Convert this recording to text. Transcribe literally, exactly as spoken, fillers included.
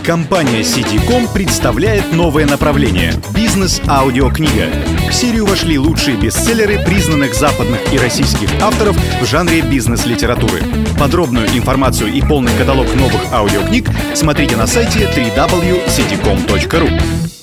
Компания си ди ком представляет новое направление – бизнес-аудиокнига. В серию вошли лучшие бестселлеры признанных западных и российских авторов в жанре бизнес-литературы. Подробную информацию и полный каталог новых аудиокниг смотрите на сайте дабл ю дабл ю дабл ю точка си ди ком точка ру.